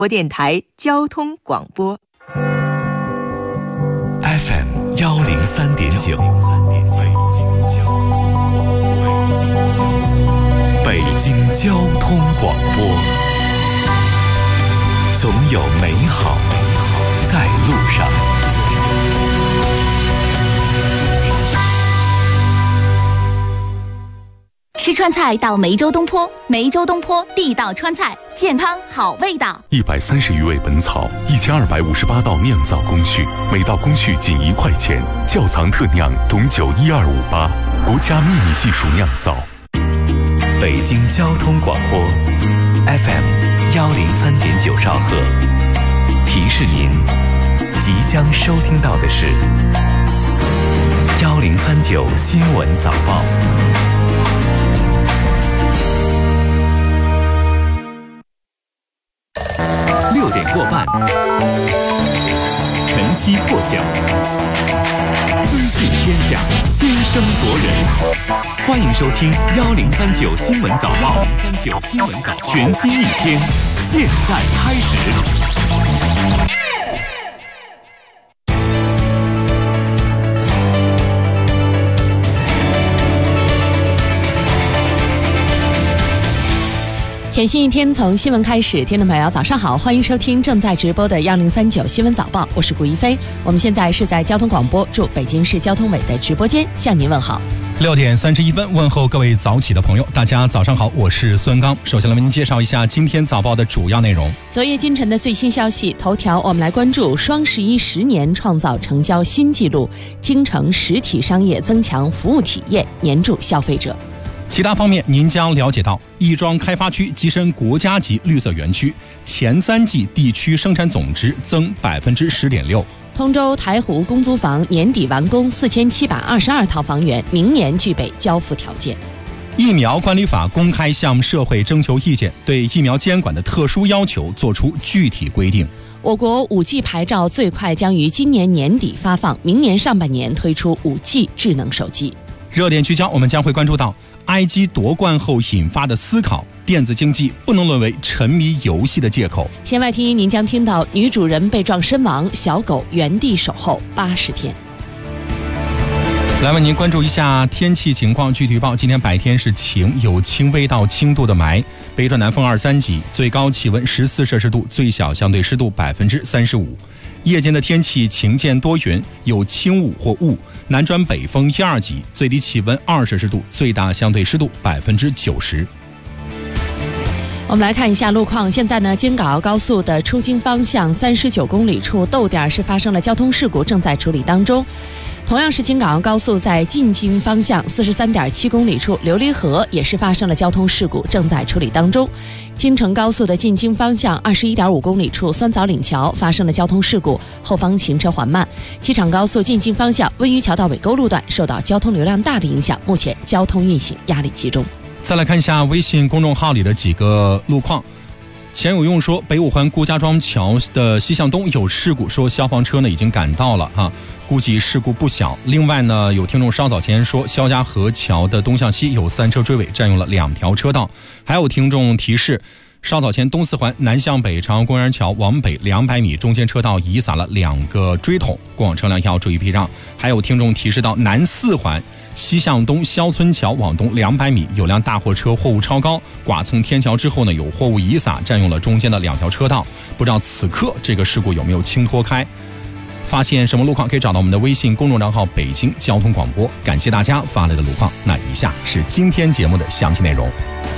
播电台交通广播 FM 103.9，北京交通广播，总有美好在路上。 吃川菜到梅州东坡，梅州东坡地道川菜，健康好味道。 130余味本草，1258道酿造工序，每道工序仅1块钱。窖藏特酿董酒12588，国家秘密技术酿造。 北京交通广播 FM 103.9兆赫，提示您即将收听到的是1039新闻早报。6点过半，晨曦破晓，资讯天下，先声夺人。欢迎收听1039新闻早报，全新一天，现在开始。 全新一天从新闻开始，听众朋友早上好，欢迎收听正在直播的1039新闻早报，我是古一飞。我们现在是在交通广播驻北京市交通委的直播间向您问好。 6点31分，问候各位早起的朋友，大家早上好，我是孙刚。首先来为您介绍一下今天早报的主要内容。 昨夜今晨的最新消息，头条我们来关注双11 10年创造成交新纪录，京城实体商业增强服务体验，黏住消费者。 其他方面，您将了解到亦庄开发区跻身国家级绿色园区，前3季地区生产总值增10.6%。 通州台湖公租房年底完工4722套房源，明年具备交付条件。 疫苗管理法公开向社会征求意见，对疫苗监管的特殊要求作出具体规定。 我国 5G 牌照最快将于今年年底发放，明年上半年推出 5G 智能手机。 热点聚焦，我们将会关注到埃及夺冠后引发的思考，电子竞技不能沦为沉迷游戏的借口。 弦外听您将听到女主人被撞身亡，小狗原地守候80天。 来为您关注一下天气情况。据预报，今天白天是晴，有轻微到轻度的霾，北转南风2-3级，最高气温14摄氏度，最小相对湿度35%。夜间的天气晴间多云，有轻雾或雾，南转北风1-2级，最低气温2摄氏度，最大相对湿度90%。 我们来看一下路况。现在呢，京港澳高速的出京方向39公里处逗点是发生了交通事故，正在处理当中。同样是京港澳高速在进京方向43.7公里处琉璃河也是发生了交通事故，正在处理当中。京承高速的进京方向21.5公里处酸枣岭桥发生了交通事故，后方行车缓慢。机场高速进京方向温榆桥到尾沟路段受到交通流量大的影响，目前交通运行压力集中。 再来看一下微信公众号里的几个路况。钱有用说，北五环顾家庄桥的西向东有事故，说消防车呢已经赶到了啊，估计事故不小。另外呢，有听众稍早前说，肖家河桥的东向西有3车追尾，占用了2条车道。还有听众提示，稍早前东四环南向北长阳公园桥往北200米中间车道已撒了2个锥桶，过往车辆要注意避让。还有听众提示到南四环西向东肖村桥往东200米有辆大货车货物超高，剐蹭天桥之后呢，有货物遗撒，占用了中间的2条车道。不知道此刻这个事故有没有轻脱开？发现什么路况可以找到我们的微信公众账号北京交通广播。感谢大家发来的路况。那以下是今天节目的详细内容。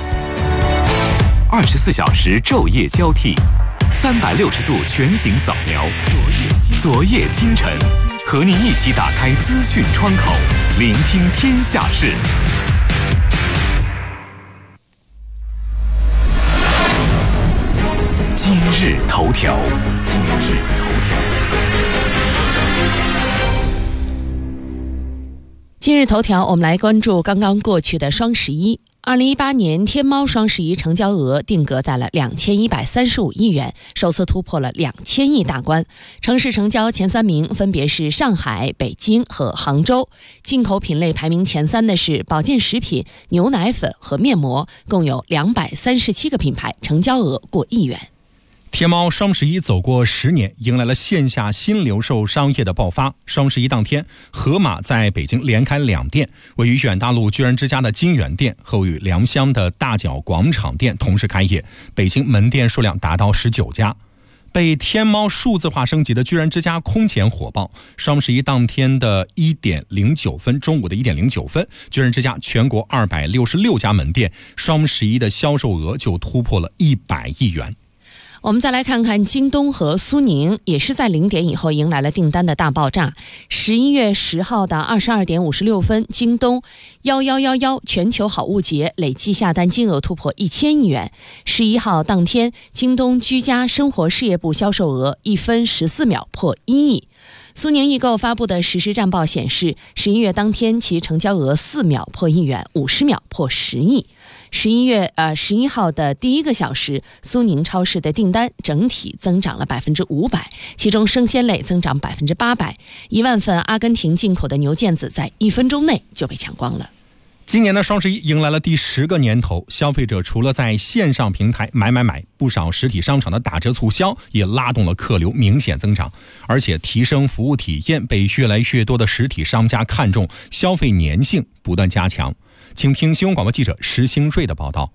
24小时昼夜交替，360度全景扫描，昨夜今晨，和您一起打开资讯窗口，聆听天下事。今日头条。 今日头条，我们来关注刚刚过去的双11。2018年天猫双11成交额定格在了2135亿元，首次突破了2000亿大关。城市成交前3名分别是上海、北京和杭州。进口品类排名前3的是保健食品、牛奶粉和面膜，共有237个品牌，成交额过1亿元。 天猫双11走过10年，迎来了线下新零售商业的爆发。双11当天，盒马在北京连开2店，位于远大路居然之家的金源店和位于良乡的大角广场店同时开业，北京门店数量达到19家。被天猫数字化升级的居然之家空前火爆。双11当天的1点09分，中午的1点09分，居然之家全国266家门店，双11的销售额就突破了100亿元。 我们再来看看京东和苏宁，也是在0点以后迎来了订单的大爆炸。11月10号的22点56分，京东1111全球好物节累计下单金额突破1000亿元。11号当天，京东居家生活事业部销售额1分14秒破1亿。苏宁易购发布的实时战报显示，11月当天其成交额4秒破1元，50秒破10亿。11号的第1个小时，苏宁超市的订单整体增长了500%，其中生鲜类增长800%，1万份阿根廷进口的牛腱子在1分钟内就被抢光了。 今年的双11迎来了第10个年头，消费者除了在线上平台买，不少实体商场的打折促销也拉动了客流明显增长，而且提升服务体验被越来越多的实体商家看重，消费粘性不断加强。请听新闻广播记者石兴瑞的报道。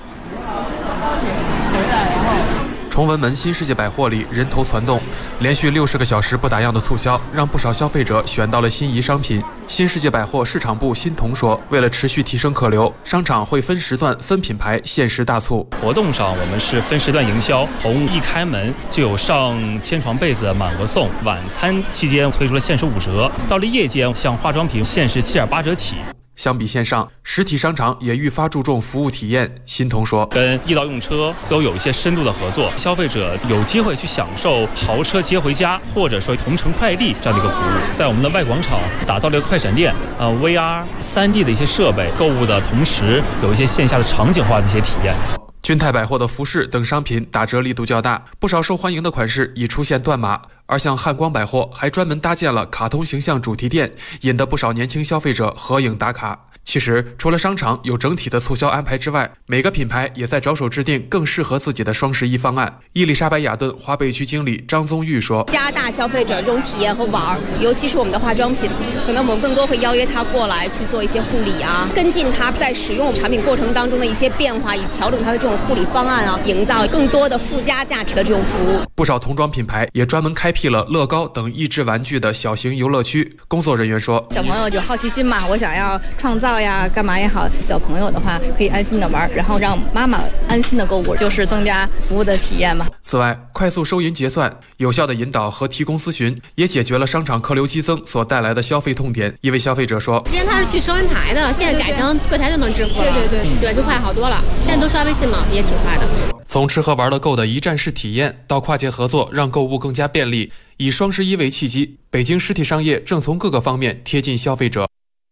崇文门新世界百货里人头攒动，连续60个小时不打烊的促销让不少消费者选到了心仪商品。新世界百货市场部新彤说，为了持续提升客流，商场会分时段分品牌限时大促。 活动上我们是分时段营销，从一开门就有上千床被子满额送，晚餐期间推出了限时5折，到了夜间像化妆品限时7.8折起。 相比线上，实体商场也愈发注重服务体验。新彤说， 跟易到用车都有一些深度的合作，消费者有机会去享受豪车接回家，或者说同城快递这样的一个服务。在我们的外广场打造了一个快闪店，VR、3D 的一些设备，购物的同时有一些线下的场景化的一些体验。 君泰百货的服饰等商品打折力度较大，不少受欢迎的款式已出现断码，而像汉光百货还专门搭建了卡通形象主题店，引得不少年轻消费者合影打卡。其实，除了商场有整体的促销安排之外，每个品牌也在着手制定更适合自己的双11方案。伊丽莎白雅顿华北区经理张宗玉说， 加大消费者这种体验和玩，尤其是我们的化妆品，可能我们更多会邀约他过来去做一些护理啊，跟进他在使用产品过程当中的一些变化，以调整他的这种护理方案啊，营造更多的附加价值的这种服务。 不少童装品牌也专门开辟了乐高等益智玩具的小型游乐区。工作人员说， 小朋友有好奇心嘛，我想要创造呀，干嘛也好，小朋友的话可以安心的玩，然后让妈妈安心的购物，就是增加服务的体验嘛。 此外，快速收银结算、有效的引导和提供咨询，也解决了商场客流激增所带来的消费痛点。一位消费者说， 之前他是去收银台的，现在改成柜台就能支付了。对，就快好多了。现在都刷微信嘛，也挺快的。 从吃喝玩乐购的一站式体验到跨界合作，让购物更加便利。以双11为契机，北京实体商业正从各个方面贴近消费者。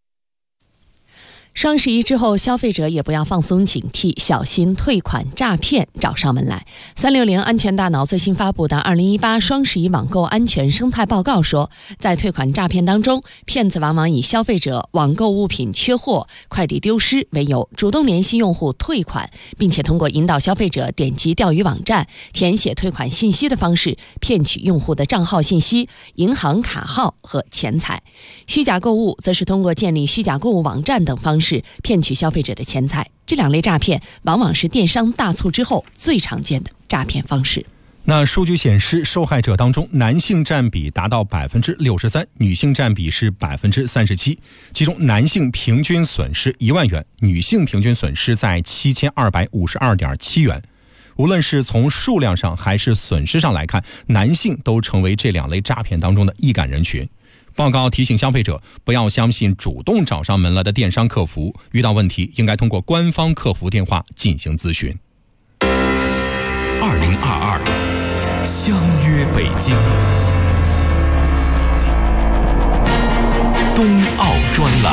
双11之后，消费者也不要放松警惕，小心退款诈骗找上门来。360安全大脑最新发布的2018双11网购安全生态报告说，在退款诈骗当中，骗子往往以消费者网购物品缺货、快递丢失为由，主动联系用户退款，并且通过引导消费者点击钓鱼网站、填写退款信息的方式，骗取用户的账号信息、银行卡号和钱财。虚假购物则是通过建立虚假购物网站等方式骗取消费者的钱财。这2类诈骗往往是电商大促之后最常见的诈骗方式。 那数据显示，受害者当中男性占比达到63%，女性占比是37%，其中男性平均损失1万元，女性平均损失在7252.7元。无论是从数量上还是损失上来看，男性都成为这2类诈骗当中的易感人群。报告提醒消费者不要相信主动找上门来的电商客服，遇到问题应该通过官方客服电话进行咨询。 2022相约北京，冬奥专栏。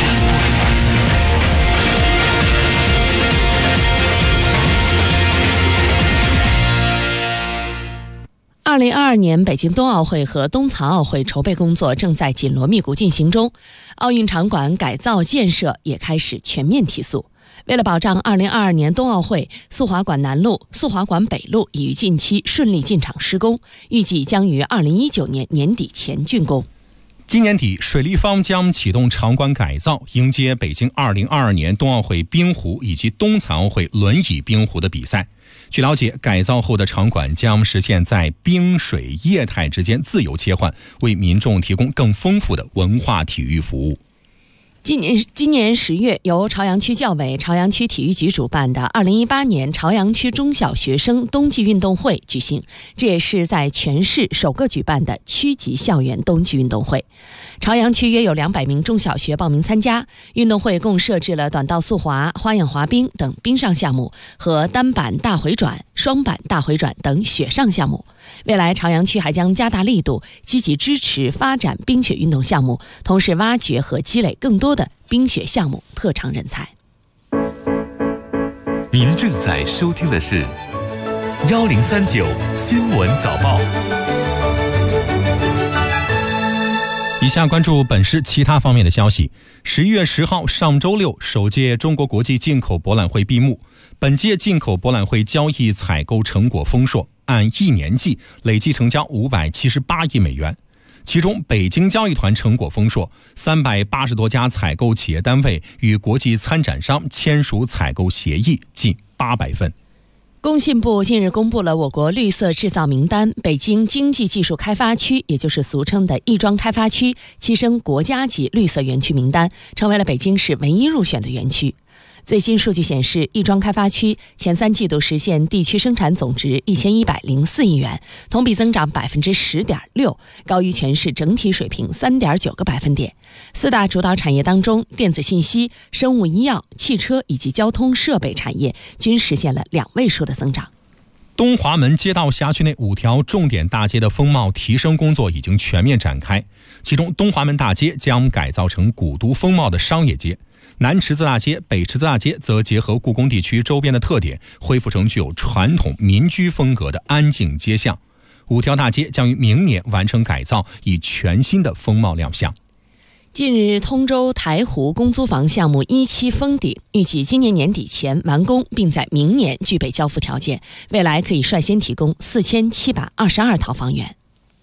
2022年北京冬奥会和冬残奥会筹备工作正在紧锣密鼓进行中，奥运场馆改造建设也开始全面提速。 为了保障2022年冬奥会，速滑馆南路、速滑馆北路已于近期顺利进场施工，预计将于2019年年底前竣工。 今年底，水立方将启动场馆改造，迎接北京2022年冬奥会冰壶以及冬残奥会轮椅冰壶的比赛。据了解，改造后的场馆将实现在冰水液态之间自由切换，为民众提供更丰富的文化体育服务。 今年10月，由朝阳区教委、朝阳区体育局主办的2018年朝阳区中小学生冬季运动会举行，这也是在全市首个举办的区级校园冬季运动会。朝阳区约有200名中小学报名参加。运动会共设置了短道速滑、花样滑冰等冰上项目和单板大回转、双板大回转等雪上项目。未来朝阳区还将加大力度，积极支持发展冰雪运动项目，同时挖掘和积累更多的冰雪项目特长人才。 您正在收听的是1039新闻早报。 以下关注本市其他方面的消息。11月10号上周六，首届中国国际进口博览会闭幕。本届进口博览会交易采购成果丰硕，按1年计累计成交578亿美元。其中北京交易团成果丰硕，380多家采购企业单位与国际参展商签署采购协议近800份。 工信部近日公布了我国绿色制造名单，北京经济技术开发区，也就是俗称的亦庄开发区，跻身国家级绿色园区名单，成为了北京市唯一入选的园区。最新数据显示，亦庄开发区前3季度实现地区生产总值1104亿元，同比增长10.6%，高于全市整体水平3.9个百分点。4大主导产业当中，电子信息、生物医药、汽车以及交通设备产业均实现了2位数的增长。 东华门街道辖区内5条重点大街的风貌提升工作已经全面展开，其中东华门大街将改造成古都风貌的商业街，南池子大街、北池子大街则结合故宫地区周边的特点，恢复成具有传统民居风格的安静街巷。5条大街将于明年完成改造，以全新的风貌亮相。 近日，通州台湖公租房项目1期封顶，预计今年年底前完工，并在明年具备交付条件，未来可以率先提供4722套房源。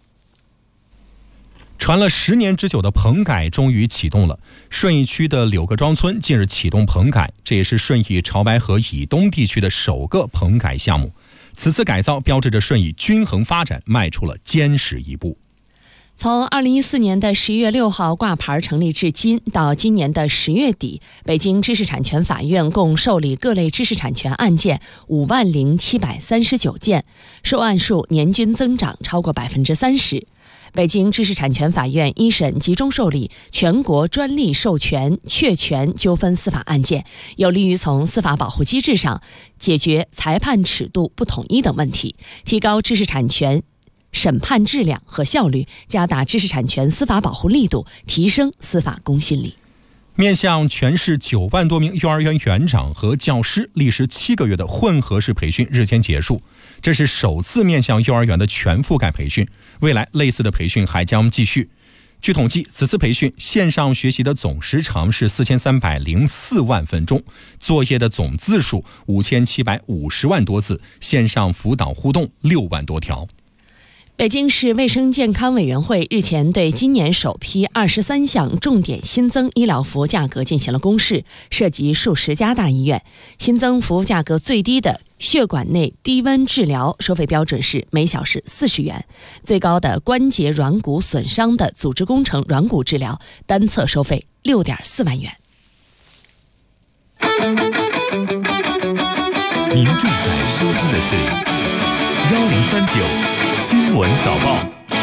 传了10年之久的棚改终于启动了。顺义区的柳各庄村近日启动棚改，这也是顺义潮白河以东地区的首个棚改项目。此次改造标志着顺义均衡发展迈出了坚实一步。 从2014年的11月6号挂牌成立至今，到今年的10月底，北京知识产权法院共受理各类知识产权案件50739件，受案数年均增长超过30%。北京知识产权法院一审集中受理全国专利授权确权纠纷司法案件，有利于从司法保护机制上解决裁判尺度不统一等问题，提高知识产权审判质量和效率，加大知识产权司法保护力度，提升司法公信力。 面向全市9万多名幼儿园园长和教师，历时7个月的混合式培训日前结束，这是首次面向幼儿园的全覆盖培训，未来类似的培训还将继续。据统计，此次培训线上学习的总时长是4304万分钟，作业的总字数5750万多字，线上辅导互动6万多条。 北京市卫生健康委员会日前对今年首批23项重点新增医疗服务价格进行了公示，涉及数十家大医院。新增服务价格最低的血管内低温治疗收费标准是每小时40元，最高的关节软骨损伤的组织工程软骨治疗单侧收费6.4万元。 您正在收听的是1039新闻早报。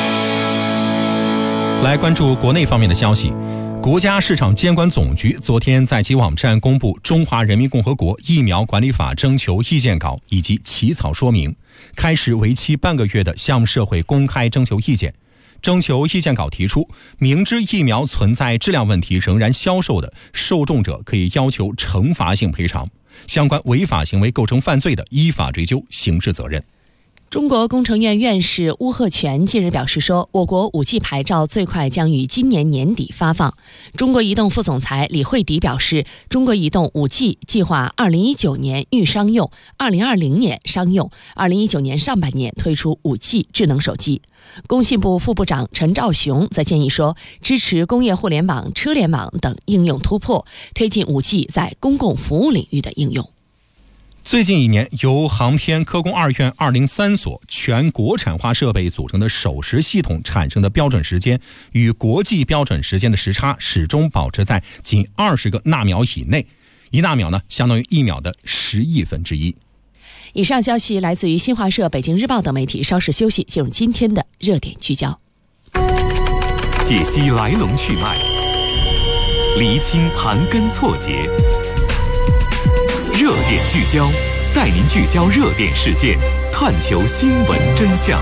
来关注国内方面的消息。国家市场监管总局昨天在其网站公布《中华人民共和国疫苗管理法》征求意见稿以及起草说明，开始为期半个月的向社会公开征求意见。征求意见稿提出，明知疫苗存在质量问题仍然销售的，受众者可以要求惩罚性赔偿，相关违法行为构成犯罪的，依法追究刑事责任。 中国工程院院士邬贺铨近日表示说，我国 5G 牌照最快将于今年年底发放。中国移动副总裁李惠迪表示，中国移动 5G 计划2019年预商用，2020年商用，2019年上半年推出 5G 智能手机。工信部副部长陈肇雄则建议说，支持工业互联网、车联网等应用突破，推进 5G 在公共服务领域的应用。 最近一年，由航天科工2院203所全国产化设备组成的守时系统产生的标准时间与国际标准时间的时差始终保持在仅20个纳秒以内，1纳秒呢，相当于1秒的10亿分之一。 以上消息来自于新华社、北京日报等媒体。稍事休息，进入今天的热点聚焦， 解析来龙去脉，厘清盘根错节。热点聚焦，带您聚焦热点事件，探求新闻真相。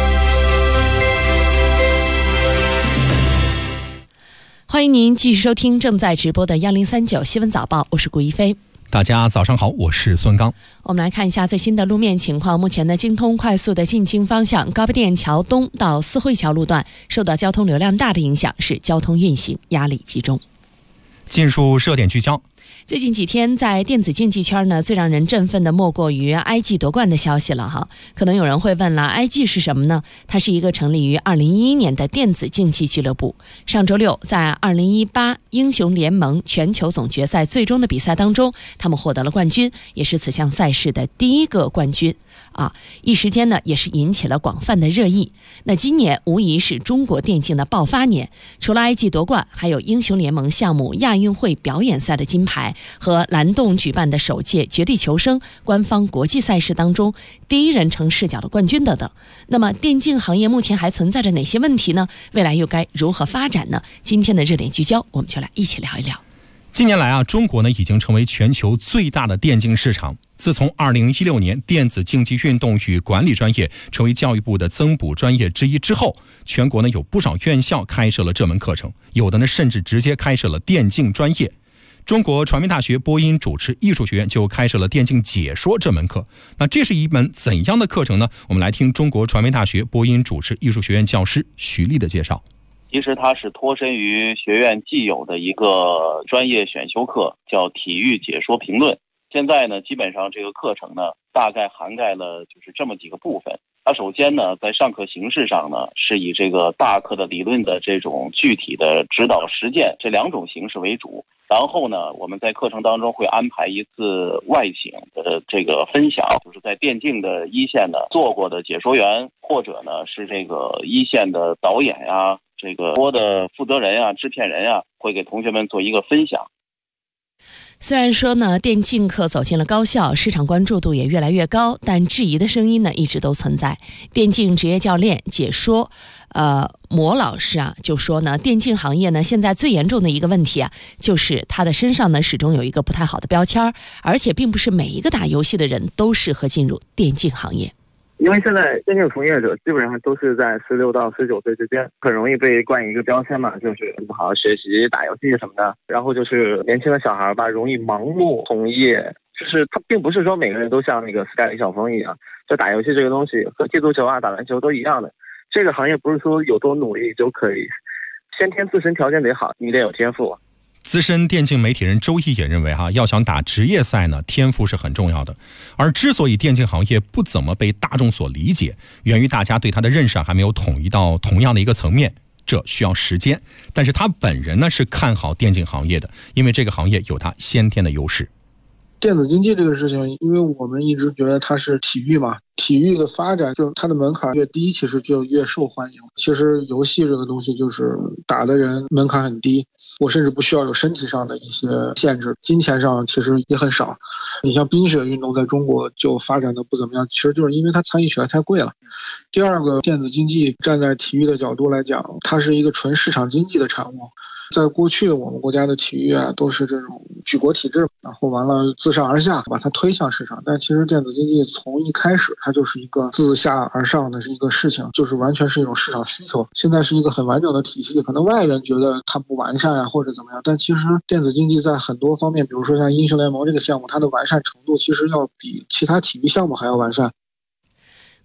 欢迎您继续收听正在直播的1039新闻早报，我是顾一飞。 大家早上好，我是孙刚。 我们来看一下最新的路面情况。目前的京通快速的进京方向高碑店桥东到四惠桥路段受到交通流量大的影响，使交通运行压力集中。 进入热点聚焦。 最近几天在电子竞技圈呢，最让人振奋的莫过于 IG 夺冠的消息了哈。可能有人会问了， IG 是什么呢？它是一个成立于2011年的电子竞技俱乐部。上周六在2018英雄联盟全球总决赛最终的比赛当中，他们获得了冠军，也是此项赛事的第一个冠军一时间呢也是引起了广泛的热议。那今年无疑是中国电竞的爆发年，除了 IG 夺冠，还有英雄联盟项目亚运会表演赛的金牌和蓝洞举办的首届绝地求生官方国际赛事当中第一人称视角的冠军等等。那么电竞行业目前还存在着哪些问题呢？未来又该如何发展呢？今天的热点聚焦，我们就来一起聊一聊。 近年来中国呢已经成为全球最大的电竞市场。自从2016年电子竞技运动与管理专业成为教育部的增补专业之一之后，全国呢有不少院校开设了这门课程，有的呢甚至直接开设了电竞专业。中国传媒大学播音主持艺术学院就开设了电竞解说这门课。那这是一门怎样的课程呢？我们来听中国传媒大学播音主持艺术学院教师徐丽的介绍。 其实它是脱身于学院既有的一个专业选修课，叫体育解说评论。现在呢，基本上这个课程呢，大概涵盖了就是这么几个部分。它首先呢，在上课形式上呢，是以这个大课的理论的这种具体的指导实践这2种形式为主。然后呢，我们在课程当中会安排一次外请的这个分享，就是在电竞的一线呢做过的解说员，或者呢是这个一线的导演呀、这个播的负责人啊、制片人啊，会给同学们做一个分享。 虽然说呢，电竞课走进了高校，市场关注度也越来越高，但质疑的声音呢一直都存在。电竞职业教练解说魔老师就说呢，电竞行业呢现在最严重的一个问题就是他的身上呢始终有一个不太好的标签，而且并不是每一个打游戏的人都适合进入电竞行业。 因为现在电竞从业者基本上都是在16到19岁之间，很容易被冠以一个标签嘛，就是不好好学习、打游戏什么的。然后就是年轻的小孩吧，容易盲目从业，就是他并不是说每个人都像那个 Sky 李晓峰一样，就打游戏这个东西和踢足球打篮球都一样的。这个行业不是说有多努力就可以，先天自身条件得好，你得有天赋。 资深电竞媒体人周毅也认为要想打职业赛呢，天赋是很重要的。而之所以电竞行业不怎么被大众所理解，源于大家对它的认识还没有统一到同样的一个层面，这需要时间。但是他本人呢是看好电竞行业的，因为这个行业有它先天的优势。 电子竞技这个事情，因为我们一直觉得它是体育嘛，体育的发展就它的门槛越低，其实就越受欢迎。其实游戏这个东西就是打的人门槛很低，我甚至不需要有身体上的一些限制，金钱上其实也很少。你像冰雪运动在中国就发展的不怎么样，其实就是因为它参与起来太贵了。第二个，电子竞技站在体育的角度来讲，它是一个纯市场经济的产物。在过去我们国家的体育都是这种举国体制，然后完了自上而下把它推向市场。但其实电子竞技从一开始它就是一个自下而上的一个事情，就是完全是一种市场需求。现在是一个很完整的体系，可能外人觉得它不完善或者怎么样，但其实电子竞技在很多方面，比如说像英雄联盟这个项目，它的完善程度其实要比其他体育项目还要完善。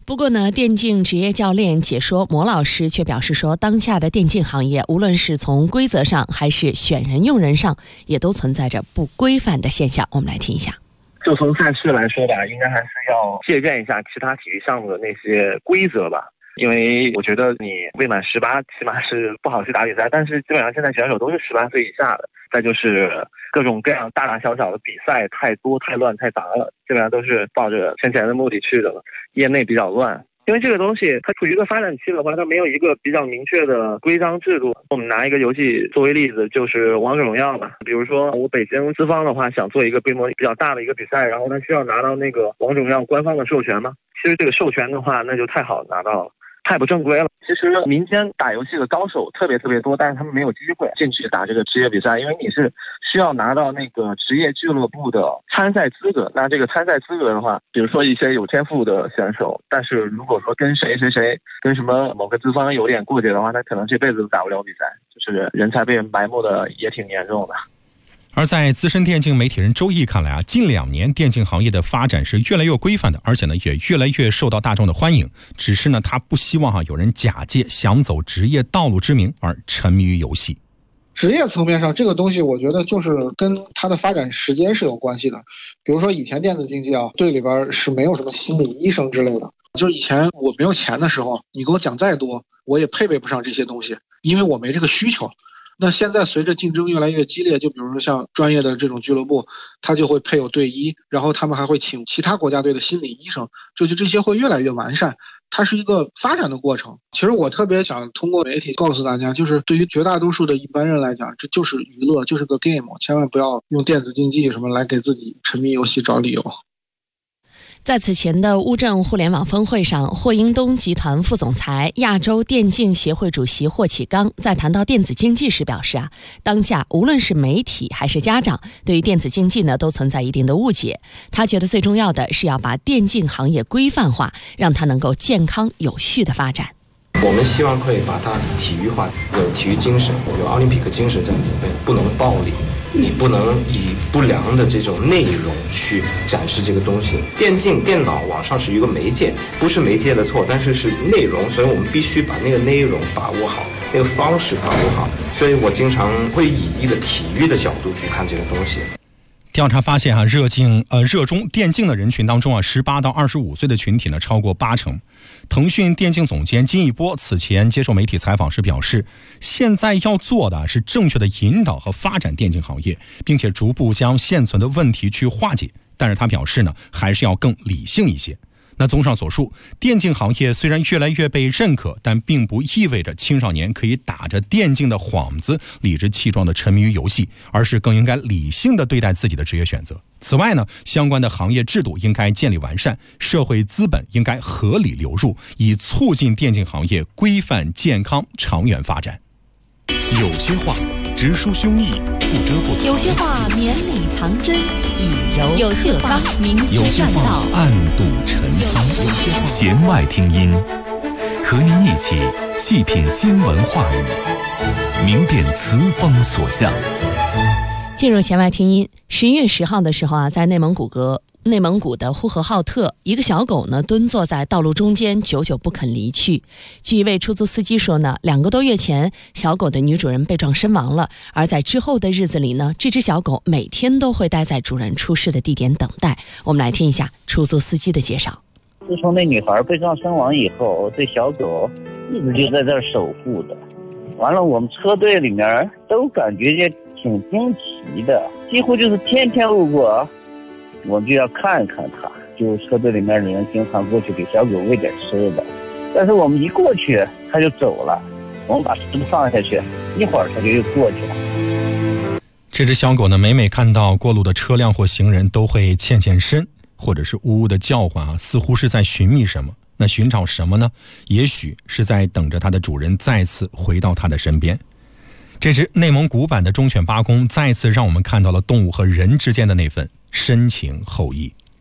不过呢，电竞职业教练解说魔老师却表示说，当下的电竞行业无论是从规则上还是选人用人上，也都存在着不规范的现象。我们来听一下。 就从赛事来说吧，应该还是要借鉴一下其他体育项目的那些规则吧。因为我觉得你未满18起码是不好去打比赛，但是基本上现在选手都是18岁以下的。再就是各种各样大大小小的比赛太多太乱太杂了，基本上都是抱着圈钱的目的去的了，业内比较乱。因为这个东西它处于一个发展期的话，它没有一个比较明确的规章制度。我们拿一个游戏作为例子，就是王者荣耀吧。比如说我北京资方的话想做一个规模比较大的一个比赛，然后它需要拿到那个王者荣耀官方的授权嘛。其实这个授权的话那就太好拿到了，太不正规了。其实民间打游戏的高手特别多，但是他们没有机会进去打这个职业比赛，因为你是需要拿到那个职业俱乐部的参赛资格。那这个参赛资格的话，比如说一些有天赋的选手，但是如果说跟谁跟什么某个资方有点过节的话，他可能这辈子都打不了比赛，就是人才被埋没的也挺严重的。 而在资深电竞媒体人周毅看来啊，近2年电竞行业的发展是越来越规范的，而且呢也越来越受到大众的欢迎。只是呢他不希望有人假借想走职业道路之名而沉迷于游戏。 职业层面上这个东西我觉得就是跟它的发展时间是有关系的。比如说以前电子竞技队里边是没有什么心理医生之类的，就是以前我没有钱的时候，你给我讲再多我也配备不上这些东西，因为我没这个需求。那现在随着竞争越来越激烈，就比如说像专业的这种俱乐部，他就会配有队医，然后他们还会请其他国家队的心理医生，就这些会越来越完善，它是一个发展的过程。其实我特别想通过媒体告诉大家，就是对于绝大多数的一般人来讲，这就是娱乐，就是个 game， 千万不要用电子竞技什么来给自己沉迷游戏找理由。 在此前的乌镇互联网峰会上，霍英东集团副总裁、亚洲电竞协会主席霍启刚在谈到电子竞技时表示当下无论是媒体还是家长，对于电子竞技呢都存在一定的误解。他觉得最重要的是要把电竞行业规范化，让它能够健康有序的发展。 我们希望可以把它体育化，有体育精神，有奥林匹克精神在里面，不能暴力，你不能以不良的这种内容去展示这个东西。电竞、电脑、网上是一个媒介，不是媒介的错，但是是内容，所以我们必须把那个内容把握好，那个方式把握好。所以我经常会以一个体育的角度去看这个东西。 调查发现热衷电竞的人群当中18到25岁的群体呢超过80%。腾讯电竞总监金一波此前接受媒体采访时表示，现在要做的是正确的引导和发展电竞行业，并且逐步将现存的问题去化解。但是他表示呢，还是要更理性一些。那综上所述，电竞行业虽然越来越被认可，但并不意味着青少年可以打着电竞的幌子理直气壮地沉迷于游戏，而是更应该理性地对待自己的职业选择。此外呢，相关的行业制度应该建立完善，社会资本应该合理流入，以促进电竞行业规范、健康、长远发展。 有些话直抒胸臆，不遮不藏； 有些话绵里藏针，以柔有些话明有些话暗度陈仓，弦外听音，和您一起细品新闻话语，明辨词风所向。 进入弦外听音，11月10号的时候在内蒙古的呼和浩特，一个小狗呢蹲坐在道路中间，久久不肯离去。据一位出租司机说呢，2个多月前，小狗的女主人被撞身亡了，而在之后的日子里呢，这只小狗每天都会待在主人出事的地点等待。我们来听一下出租司机的介绍。 自从那女孩被撞身亡以后，这小狗一直就在这儿守护着。完了，我们车队里面都感觉也挺惊奇的，几乎就是天天路过，我们就要看一看它。就车队里面的人经常过去给小狗喂点吃的，但是我们一过去，它就走了。我们把石头放下去，一会儿它就又过去了。 这只小狗呢，每看到过路的车辆或行人，都会欠身，或者是呜呜的叫唤似乎是在寻觅什么。那寻找什么呢？也许是在等着它的主人再次回到它的身边。这只内蒙古版的忠犬八公再次让我们看到了动物和人之间的那份深情厚谊。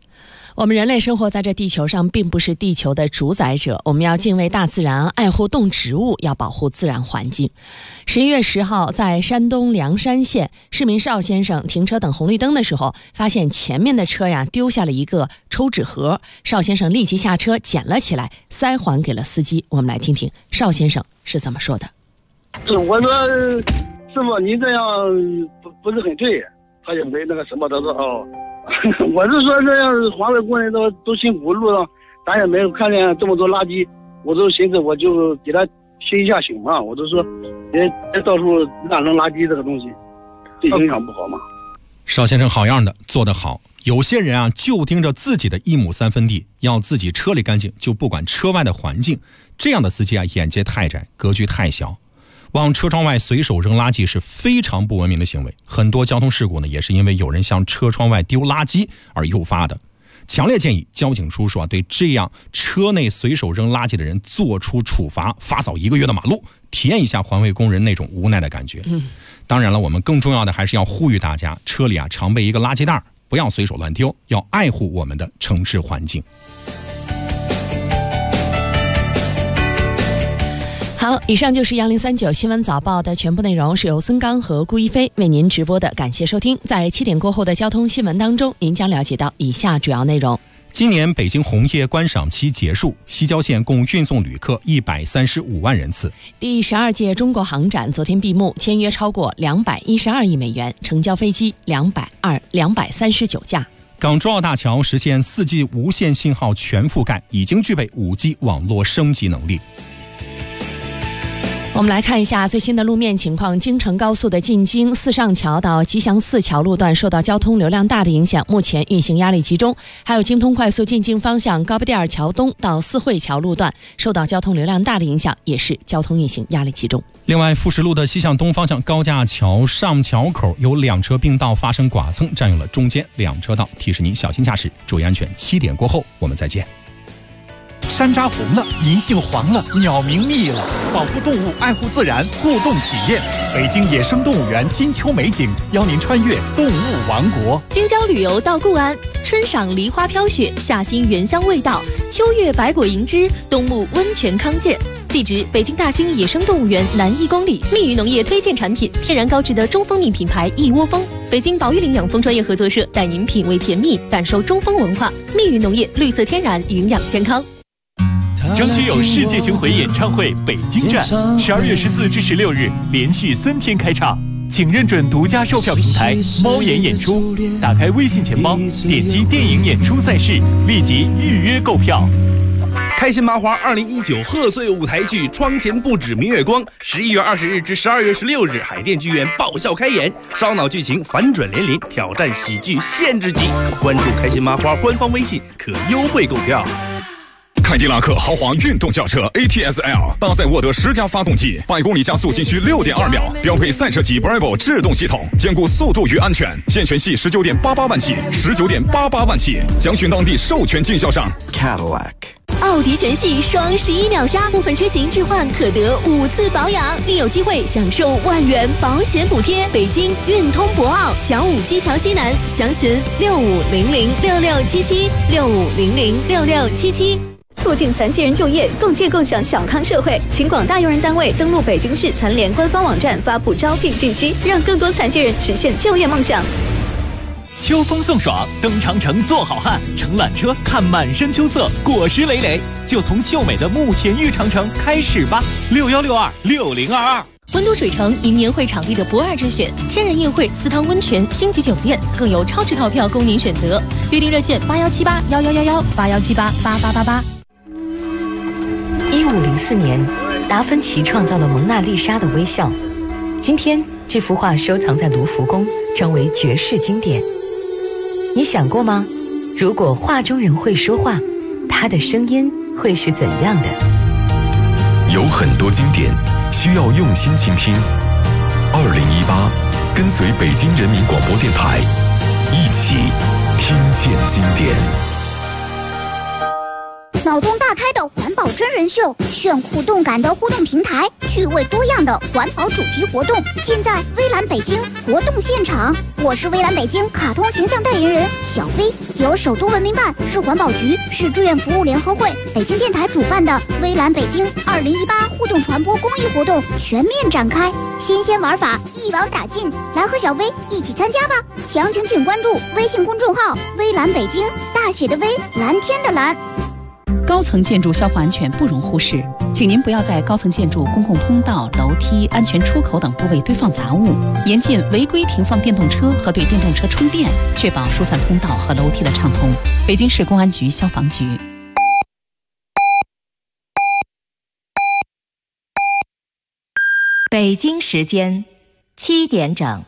我们人类生活在这地球上，并不是地球的主宰者，我们要敬畏大自然，爱护动植物，要保护自然环境。11月10号，在山东凉山县，市民邵先生停车等红绿灯的时候，发现前面的车丢下了一个抽纸盒，邵先生立即下车捡了起来，塞还给了司机。我们来听听邵先生是怎么说的。 我说师傅，您这样不是很对，他也没那个什么的说哦。我是说这样环卫工人都辛苦，路上咱也没有看见这么多垃圾，我都寻思我就给他提一下醒嘛，我都说别到处乱扔垃圾这个东西，对影响不好嘛。 邵先生好样的，做得好。有些人就盯着自己的1亩3分地，要自己车里干净，就不管车外的环境。这样的司机眼界太窄，格局太小。往车窗外随手扔垃圾是非常不文明的行为，很多交通事故呢也是因为有人向车窗外丢垃圾而诱发的。强烈建议交警叔叔对这样车内随手扔垃圾的人做出处罚，罚扫1个月的马路，体验一下环卫工人那种无奈的感觉。当然了，我们更重要的还是要呼吁大家，车里常备一个垃圾袋，不要随手乱丢，要爱护我们的城市环境。 好，以上就是1039新闻早报的全部内容，是由孙刚和顾一飞为您直播的，感谢收听。在7点过后的交通新闻当中，您将了解到以下主要内容。 今年北京红叶观赏期结束，西郊线共运送旅客135万人次。 第12届中国航展昨天闭幕，签约超过212亿美元，成交飞机239架。 港珠澳大桥实现4G 无线信号全覆盖，已经具备5G 网络升级能力。 我们来看一下最新的路面情况。京承高速的进京四上桥到吉祥寺桥路段受到交通流量大的影响，目前运行压力集中。还有京通快速进京方向高碑店桥东到四惠桥路段受到交通流量大的影响，也是交通运行压力集中。 另外，富士路的西向东方向高架桥上桥口有2车并道发生剐蹭，占用了中间2车道，提示您小心驾驶，注意安全。7点过后我们再见。 山楂红了，银杏黄了，鸟鸣密了，保护动物，爱护自然，互动体验。北京野生动物园金秋美景，邀您穿越动物王国。 京郊旅游到固安，春赏梨花飘雪，夏欣原香味道，秋月百果银枝，冬沐温泉康健。地址：北京大兴野生动物园南1公里。蜜语农业推荐产品：天然高质的中蜂蜜品牌一窝蜂。北京保育领养蜂专业合作社带您品味甜蜜，感受中蜂文化。蜜语农业，绿色天然，营养健康。 张学友世界巡回演唱会北京站，12月14至16日连续3天开唱，请认准独家售票平台猫眼演出，打开微信钱包，点击电影演出赛事，立即预约购票。 开心麻花2019贺岁舞台剧《窗前不止明月光》，11月20日至12月16日海淀剧院爆笑开演，烧脑剧情反转连连，挑战喜剧限制级。关注开心麻花官方微信可优惠购票。 凯迪拉克豪华运动轿车 ATS-L 搭载沃德10加发动机，100公里加速仅需6.2秒，标配赛车级 Bravo 制动系统，兼顾速度与安全。现权系19.88万起，19.88万起，详询当地授权经销商。 Cadillac。奥迪全系双11秒杀，部分车型置换可得5次保养，另有机会享受10000元保险补贴。北京运通博奥小武基桥西南，详询65006677 65006677。促进残疾人就业，共建共享小康社会。请广大用人单位登录北京市残联官方网站发布招聘信息，让更多残疾人实现就业梦想。 秋风送爽，登长城做好汉，乘缆车看满山秋色，果实累累，就从秀美的慕田峪长城开始吧。61626022。 温都水城迎年会场地的不二之选，千人宴会、私汤温泉、星级酒店，更有超值套票供您选择。预订热线8178111181788888。 1504年，达芬奇创造了蒙娜丽莎的微笑。今天，这幅画收藏在卢浮宫，成为绝世经典。你想过吗？如果画中人会说话，他的声音会是怎样的？ 有很多经典需要用心倾听。2018，跟随北京人民广播电台，一起听见经典。 脑洞大开的环保保真人秀，炫酷动感的互动平台，趣味多样的环保主题活动，尽在微蓝北京活动现场。我是微蓝北京卡通形象代言人小飞，由首都文明办、市环保局、市志愿服务联合会、北京电台主办的微蓝北京2018互动传播公益活动全面展开，新鲜玩法一网打尽，来和小飞一起参加吧！详情请关注微信公众号“微蓝北京”，大写的微，蓝天的蓝。 高层建筑消防安全不容忽视，请您不要在高层建筑、公共通道、楼梯、安全出口等部位堆放杂物，严禁违规停放电动车和对电动车充电，确保疏散通道和楼梯的畅通。北京市公安局消防局。 北京时间7点整。